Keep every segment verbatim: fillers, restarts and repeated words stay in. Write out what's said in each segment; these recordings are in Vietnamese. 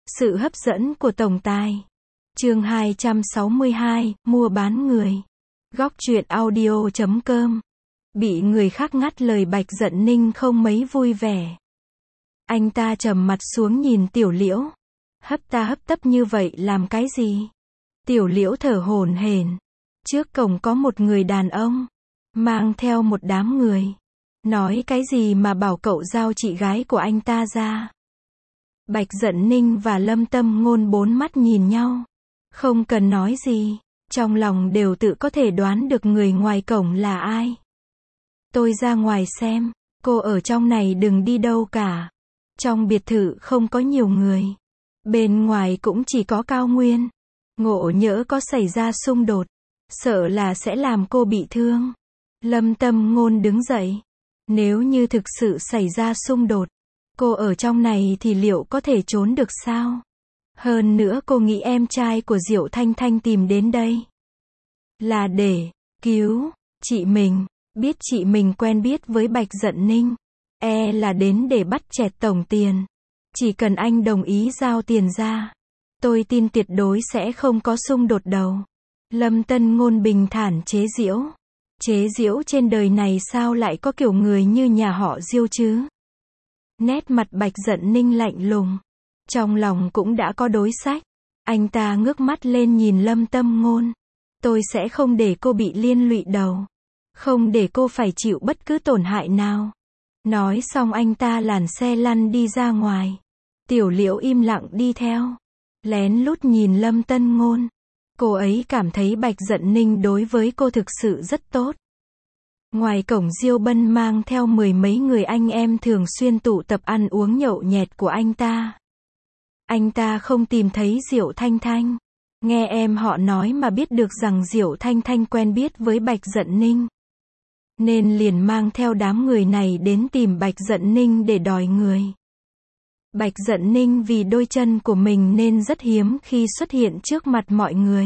Sự hấp dẫn của tổng tài. Chương hai trăm sáu mươi hai, mua bán người. Góc truyện audio chấm com. Bị người khác ngắt lời Bạch Dận Ninh không mấy vui vẻ. Anh ta trầm mặt xuống nhìn Tiểu Liễu. Hấp ta hấp tấp như vậy làm cái gì? Tiểu Liễu thở hổn hển. Trước cổng có một người đàn ông, mang theo một đám người. Nói cái gì mà bảo cậu giao chị gái của anh ta ra? Bạch Dận Ninh và Lâm Tâm Ngôn bốn mắt nhìn nhau. Không cần nói gì, trong lòng đều tự có thể đoán được người ngoài cổng là ai. Tôi ra ngoài xem, cô ở trong này đừng đi đâu cả. Trong biệt thự không có nhiều người. Bên ngoài cũng chỉ có Cao Nguyên. Ngộ nhỡ có xảy ra xung đột, sợ là sẽ làm cô bị thương. Lâm Tâm Ngôn đứng dậy. Nếu như thực sự xảy ra xung đột, cô ở trong này thì liệu có thể trốn được sao? Hơn nữa cô nghĩ em trai của Diệu Thanh Thanh tìm đến đây là để cứu chị mình. Biết chị mình quen biết với Bạch Dận Ninh, e là đến để bắt chẹt tổng tiền. Chỉ cần anh đồng ý giao tiền ra, tôi tin tuyệt đối sẽ không có xung đột đâu. Lâm Tân Ngôn bình thản chế giễu. Chế giễu trên đời này sao lại có kiểu người như nhà họ Diêu chứ? Nét mặt Bạch Dận Ninh lạnh lùng. Trong lòng cũng đã có đối sách. Anh ta ngước mắt lên nhìn Lâm Tâm Ngôn. Tôi sẽ không để cô bị liên lụy đâu. Không để cô phải chịu bất cứ tổn hại nào. Nói xong anh ta làn xe lăn đi ra ngoài. Tiểu Liễu im lặng đi theo. Lén lút nhìn Lâm Tân Ngôn. Cô ấy cảm thấy Bạch Dận Ninh đối với cô thực sự rất tốt. Ngoài cổng Diêu Bân mang theo mười mấy người anh em thường xuyên tụ tập ăn uống nhậu nhẹt của anh ta. Anh ta không tìm thấy Diệu Thanh Thanh. Nghe em họ nói mà biết được rằng Diệu Thanh Thanh quen biết với Bạch Dận Ninh. Nên liền mang theo đám người này đến tìm Bạch Dận Ninh để đòi người. Bạch Dận Ninh vì đôi chân của mình nên rất hiếm khi xuất hiện trước mặt mọi người.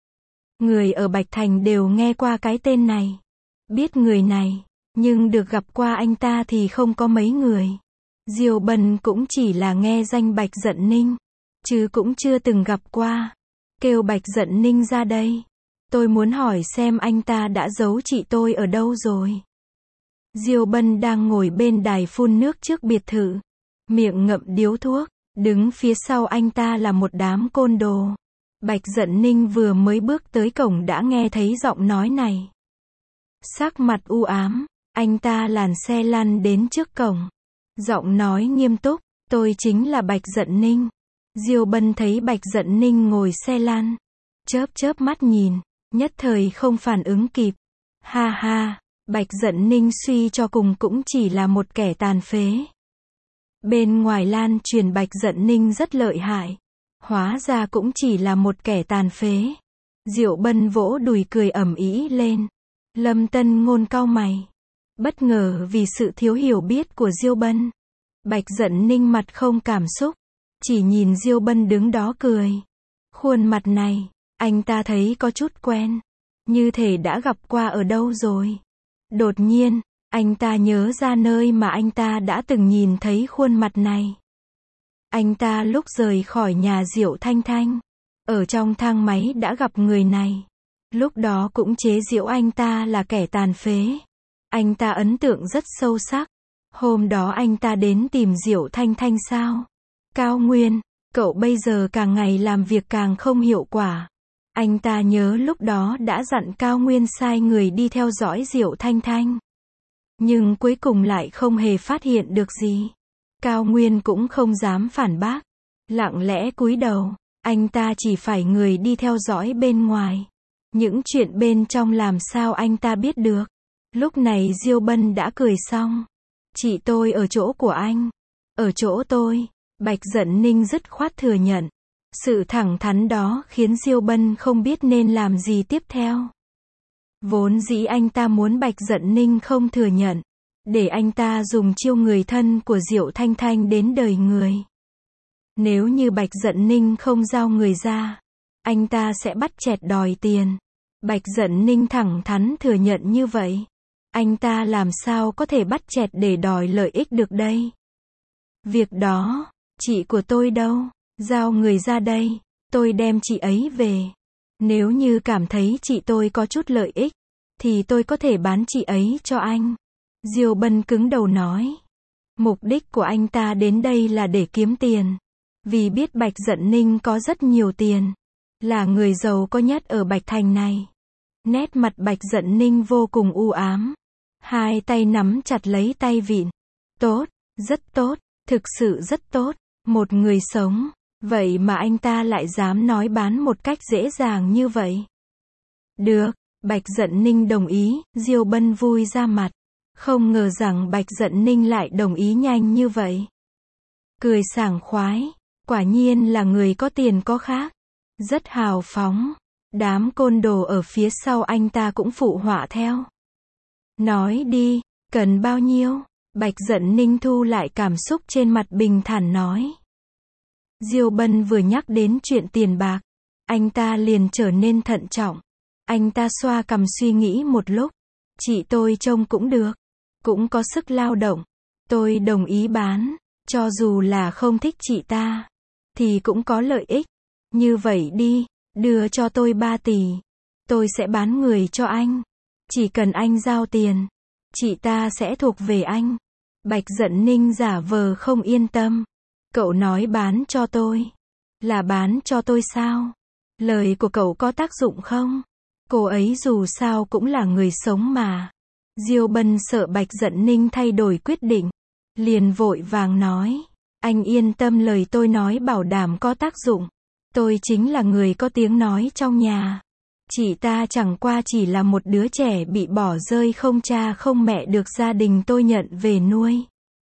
Người ở Bạch Thành đều nghe qua cái tên này. Biết người này, nhưng được gặp qua anh ta thì không có mấy người. Diêu Bân cũng chỉ là nghe danh Bạch Dận Ninh, chứ cũng chưa từng gặp qua. Kêu Bạch Dận Ninh ra đây. Tôi muốn hỏi xem anh ta đã giấu chị tôi ở đâu rồi. Diêu Bân đang ngồi bên đài phun nước trước biệt thự. Miệng ngậm điếu thuốc. Đứng phía sau anh ta là một đám côn đồ. Bạch Dận Ninh vừa mới bước tới cổng đã nghe thấy giọng nói này. Sắc mặt u ám, anh ta làn xe lăn đến trước cổng. Giọng nói nghiêm túc, tôi chính là Bạch Dận Ninh. Diêu Bân thấy Bạch Dận Ninh ngồi xe lăn, chớp chớp mắt nhìn, nhất thời không phản ứng kịp. Ha ha, Bạch Dận Ninh suy cho cùng cũng chỉ là một kẻ tàn phế. Bên ngoài lan truyền Bạch Dận Ninh rất lợi hại, hóa ra cũng chỉ là một kẻ tàn phế. Diệu Bân vỗ đùi cười ầm ĩ lên. Lâm Tân Ngôn cau mày, bất ngờ vì sự thiếu hiểu biết của Diêu Bân. Bạch Dận Ninh mặt không cảm xúc, chỉ nhìn Diêu Bân đứng đó cười. Khuôn mặt này, anh ta thấy có chút quen, như thể đã gặp qua ở đâu rồi. Đột nhiên, anh ta nhớ ra nơi mà anh ta đã từng nhìn thấy khuôn mặt này. Anh ta lúc rời khỏi nhà Diệu Thanh Thanh, ở trong thang máy đã gặp người này. Lúc đó cũng chế giễu anh ta là kẻ tàn phế. Anh ta ấn tượng rất sâu sắc. Hôm đó anh ta đến tìm Diệu Thanh Thanh sao? Cao Nguyên, cậu bây giờ càng ngày làm việc càng không hiệu quả. Anh ta nhớ lúc đó đã dặn Cao Nguyên sai người đi theo dõi Diệu Thanh Thanh. Nhưng cuối cùng lại không hề phát hiện được gì. Cao Nguyên cũng không dám phản bác. Lặng lẽ cúi đầu, anh ta chỉ phải người đi theo dõi bên ngoài. Những chuyện bên trong làm sao anh ta biết được. Lúc này Diêu Bân đã cười xong. Chị tôi ở chỗ của anh. Ở chỗ tôi. Bạch Dận Ninh dứt khoát thừa nhận. Sự thẳng thắn đó khiến Diêu Bân không biết nên làm gì tiếp theo. Vốn dĩ anh ta muốn Bạch Dận Ninh không thừa nhận, để anh ta dùng chiêu người thân của Diệu Thanh Thanh đến đời người. Nếu như Bạch Dận Ninh không giao người ra, anh ta sẽ bắt chẹt đòi tiền. Bạch Dận Ninh thẳng thắn thừa nhận như vậy. Anh ta làm sao có thể bắt chẹt để đòi lợi ích được đây? Việc đó, chị của tôi đâu? Giao người ra đây, tôi đem chị ấy về. Nếu như cảm thấy chị tôi có chút lợi ích, thì tôi có thể bán chị ấy cho anh. Diêu Bân cứng đầu nói. Mục đích của anh ta đến đây là để kiếm tiền. Vì biết Bạch Dận Ninh có rất nhiều tiền. Là người giàu có nhất ở Bạch Thành này. Nét mặt Bạch Dận Ninh vô cùng u ám. Hai tay nắm chặt lấy tay vịn. Tốt, rất tốt, thực sự rất tốt. Một người sống. Vậy mà anh ta lại dám nói bán một cách dễ dàng như vậy. Được, Bạch Dận Ninh đồng ý, Diêu Bân vui ra mặt. Không ngờ rằng Bạch Dận Ninh lại đồng ý nhanh như vậy. Cười sảng khoái, quả nhiên là người có tiền có khác. Rất hào phóng. Đám côn đồ ở phía sau anh ta cũng phụ họa theo. Nói đi, cần bao nhiêu? Bạch Dận Ninh thu lại cảm xúc trên mặt bình thản nói. Diêu Bân vừa nhắc đến chuyện tiền bạc, anh ta liền trở nên thận trọng. Anh ta xoa cằm suy nghĩ một lúc. Chị tôi trông cũng được, cũng có sức lao động. Tôi đồng ý bán, cho dù là không thích chị ta, thì cũng có lợi ích. Như vậy đi, đưa cho tôi ba tỷ. Tôi sẽ bán người cho anh. Chỉ cần anh giao tiền, chị ta sẽ thuộc về anh. Bạch Dận Ninh giả vờ không yên tâm. Cậu nói bán cho tôi. Là bán cho tôi sao? Lời của cậu có tác dụng không? Cô ấy dù sao cũng là người sống mà. Diêu Bân sợ Bạch Dận Ninh thay đổi quyết định. Liền vội vàng nói. Anh yên tâm, lời tôi nói bảo đảm có tác dụng. Tôi chính là người có tiếng nói trong nhà. Chị ta chẳng qua chỉ là một đứa trẻ bị bỏ rơi không cha không mẹ được gia đình tôi nhận về nuôi.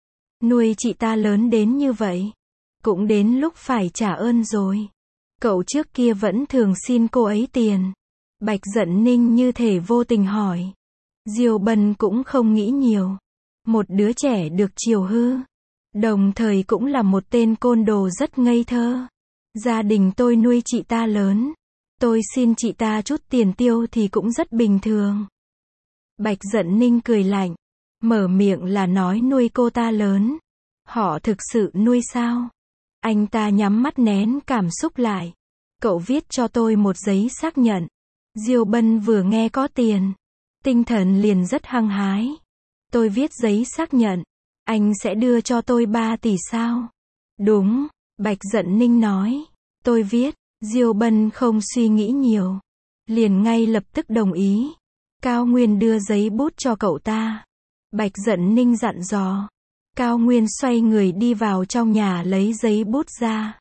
Nuôi chị ta lớn đến như vậy. Cũng đến lúc phải trả ơn rồi. Cậu trước kia vẫn thường xin cô ấy tiền. Bạch Dận Ninh như thể vô tình hỏi. Diêu Bân cũng không nghĩ nhiều. Một đứa trẻ được chiều hư. Đồng thời cũng là một tên côn đồ rất ngây thơ. Gia đình tôi nuôi chị ta lớn. Tôi xin chị ta chút tiền tiêu thì cũng rất bình thường. Bạch Dận Ninh cười lạnh. Mở miệng là nói nuôi cô ta lớn. Họ thực sự nuôi sao? Anh ta nhắm mắt nén cảm xúc lại. Cậu viết cho tôi một giấy xác nhận. Diêu Bân vừa nghe có tiền. Tinh thần liền rất hăng hái. Tôi viết giấy xác nhận. Anh sẽ đưa cho tôi ba tỷ sao? Đúng, Bạch Dận Ninh nói. Tôi viết. Diêu Bân không suy nghĩ nhiều. Liền ngay lập tức đồng ý. Cao Nguyên đưa giấy bút cho cậu ta. Bạch Dận Ninh dặn dò. Cao Nguyên xoay người đi vào trong nhà lấy giấy bút ra.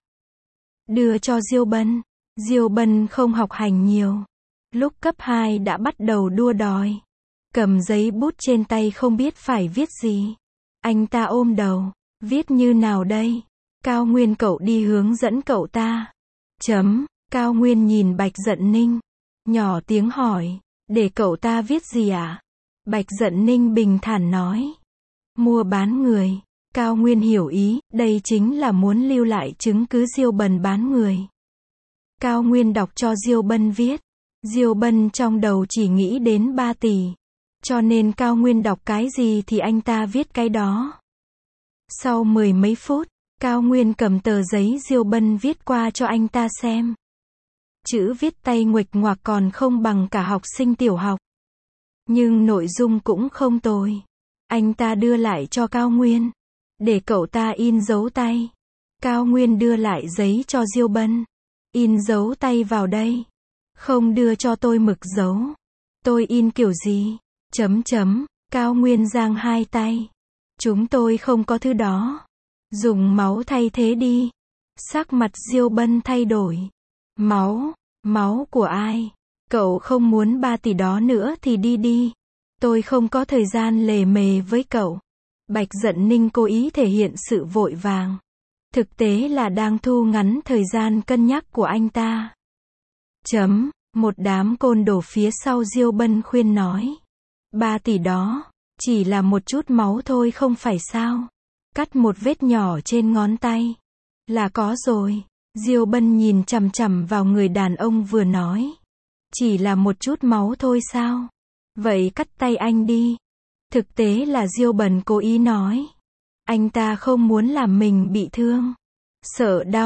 Đưa cho Diêu Bân. Diêu Bân không học hành nhiều. Lúc cấp hai đã bắt đầu đua đòi. Cầm giấy bút trên tay không biết phải viết gì. Anh ta ôm đầu. Viết như nào đây? Cao Nguyên, cậu đi hướng dẫn cậu ta. Chấm. Cao Nguyên nhìn Bạch Dận Ninh. Nhỏ tiếng hỏi. Để cậu ta viết gì ạ? À? Bạch Dận Ninh bình thản nói. Mua bán người. Cao Nguyên hiểu ý. Đây chính là muốn lưu lại chứng cứ Diêu Bân bán người. Cao Nguyên đọc cho Diêu Bân viết. Diêu Bân trong đầu chỉ nghĩ đến ba tỷ. Cho nên Cao Nguyên đọc cái gì thì anh ta viết cái đó. Sau mười mấy phút, Cao Nguyên cầm tờ giấy Diêu Bân viết qua cho anh ta xem. Chữ viết tay nguệch ngoạc còn không bằng cả học sinh tiểu học. Nhưng nội dung cũng không tồi. Anh ta đưa lại cho Cao Nguyên. Để cậu ta in dấu tay. Cao Nguyên đưa lại giấy cho Diêu Bân. In dấu tay vào đây. Không đưa cho tôi mực dấu. Tôi in kiểu gì? Chấm chấm. Cao Nguyên giang hai tay. Chúng tôi không có thứ đó. Dùng máu thay thế đi. Sắc mặt Diêu Bân thay đổi. Máu? Máu của ai? Cậu không muốn ba tỷ đó nữa thì đi đi. Tôi không có thời gian lề mề với cậu. Bạch Dận Ninh cố ý thể hiện sự vội vàng. Thực tế là đang thu ngắn thời gian cân nhắc của anh ta. Chấm. Một đám côn đồ phía sau Diêu Bân khuyên nói. Ba tỷ đó, chỉ là một chút máu thôi không phải sao. Cắt một vết nhỏ trên ngón tay. Là có rồi. Diêu Bân nhìn chằm chằm vào người đàn ông vừa nói. Chỉ là một chút máu thôi sao? Vậy cắt tay anh đi. Thực tế là Diêu Bân cố ý nói. Anh ta không muốn làm mình bị thương. Sợ đau.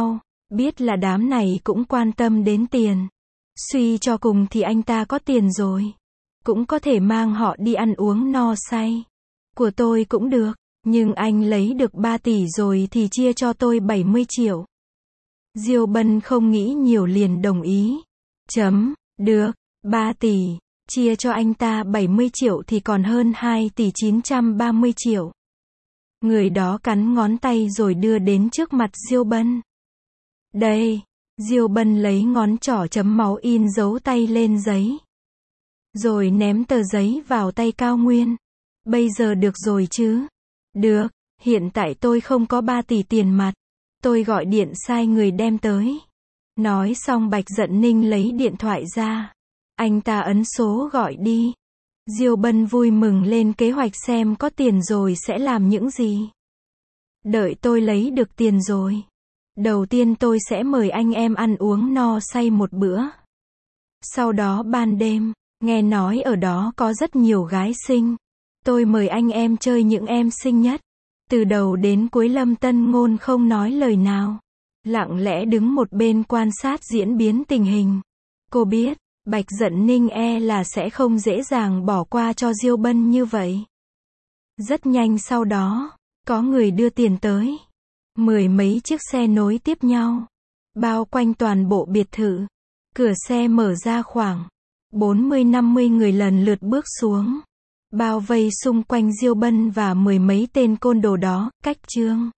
Biết là đám này cũng quan tâm đến tiền. Suy cho cùng thì anh ta có tiền rồi. Cũng có thể mang họ đi ăn uống no say. Của tôi cũng được. Nhưng anh lấy được ba tỷ rồi thì chia cho tôi bảy mươi triệu. Diêu Bân không nghĩ nhiều liền đồng ý. Chấm, được, ba tỷ. Chia cho anh ta bảy mươi triệu thì còn hơn hai tỷ chín trăm ba mươi triệu. Người đó cắn ngón tay rồi đưa đến trước mặt Diêu Bân. Đây, Diêu Bân lấy ngón trỏ chấm máu in dấu tay lên giấy. Rồi ném tờ giấy vào tay Cao Nguyên. Bây giờ được rồi chứ? Được, hiện tại tôi không có ba tỷ tiền mặt. Tôi gọi điện sai người đem tới. Nói xong Bạch Dận Ninh lấy điện thoại ra. Anh ta ấn số gọi đi. Diêu Bân vui mừng lên kế hoạch xem có tiền rồi sẽ làm những gì. Đợi tôi lấy được tiền rồi. Đầu tiên tôi sẽ mời anh em ăn uống no say một bữa. Sau đó ban đêm, nghe nói ở đó có rất nhiều gái xinh. Tôi mời anh em chơi những em xinh nhất. Từ đầu đến cuối Lâm Tân Ngôn không nói lời nào. Lặng lẽ đứng một bên quan sát diễn biến tình hình. Cô biết, Bạch Dận Ninh e là sẽ không dễ dàng bỏ qua cho Diêu Bân như vậy. Rất nhanh sau đó, có người đưa tiền tới. Mười mấy chiếc xe nối tiếp nhau. Bao quanh toàn bộ biệt thự. Cửa xe mở ra khoảng bốn mươi năm mươi người lần lượt bước xuống. Bao vây xung quanh Diêu Bân và mười mấy tên côn đồ đó, cách Trương